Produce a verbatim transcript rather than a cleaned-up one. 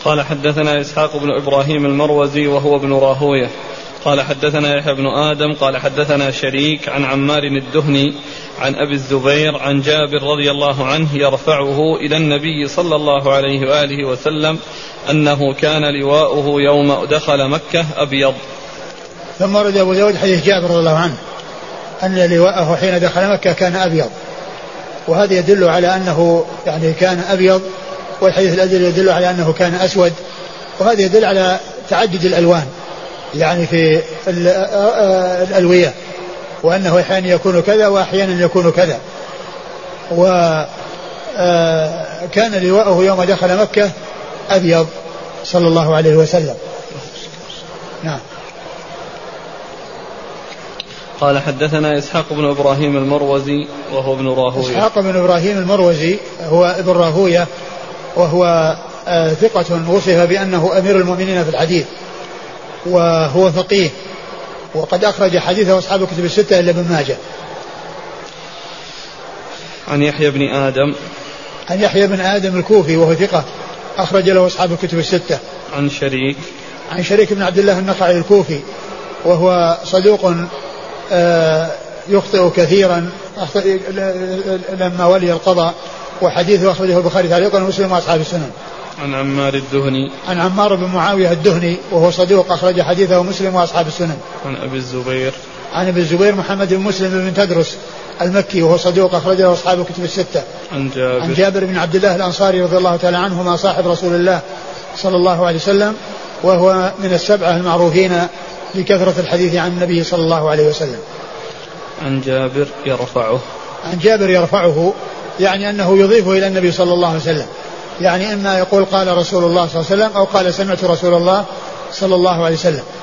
قال حدثنا إسحاق بن إبراهيم المروزي وهو ابن راهويه قال حدثنا يحيى بن آدم قال حدثنا شريك عن عمار الدهني عن أبي الزبير عن جابر رضي الله عنه يرفعه إلى النبي صلى الله عليه وآله وسلم أنه كان لواؤه يوم دخل مكة أبيض. ثم رد أبو داود حديث جابر رضي الله عنه أن لواءه حين دخل مكة كان أبيض، وهذا يدل على أنه يعني كان أبيض، والحديث الأدل يدل على أنه كان أسود، وهذا يدل على تعدد الألوان يعني في الألوية، وأنه أحيانا يكون كذا وأحيانا يكون كذا. وكان لواءه يوم دخل مكة أبيض صلى الله عليه وسلم. نعم. قال حدثنا إسحاق بن إبراهيم المروزي وهو ابن راهويه. إسحاق بن إبراهيم المروزي هو ابن راهويه، وهو آه ثقة وصف بأنه أمير المؤمنين في الحديث، وهو فقيه، وقد أخرج حديثه أصحاب الكتب الستة إلا ابن ماجه. عن يحيى بن آدم عن يحيى بن آدم الكوفي وهو ثقة أخرج له أصحاب الكتب الستة. عن شريك عن شريك بن عبد الله النخعي الكوفي وهو صدوق يخطئ كثيرا لما ولي القضاء، وحديثه أخرجه البخاري تعليقا ومسلم وأصحاب السنن. عن عمار الدهني عن عمار بن معاوية الدهني وهو صدوق أخرج حديثه مسلم وأصحاب السنن. عن أبي الزبير عن أبي الزبير محمد بن مسلم بن تدرس المكي وهو صدوق أخرجه أصحاب الكتب الستة. عن جابر عن جابر بن عبد الله الأنصاري رضي الله تعالى عنهما صاحب رسول الله صلى الله عليه وسلم، وهو من السبعة المعروفين بكثرة الحديث عن النبي صلى الله عليه وسلم. عن جابر يرفعه عن جابر يرفعه يعني أنه يضيفه إلى النبي صلى الله عليه وسلم، يعني إما يقول قال رسول الله صلى الله عليه وسلم أو قال سمعت رسول الله صلى الله عليه وسلم.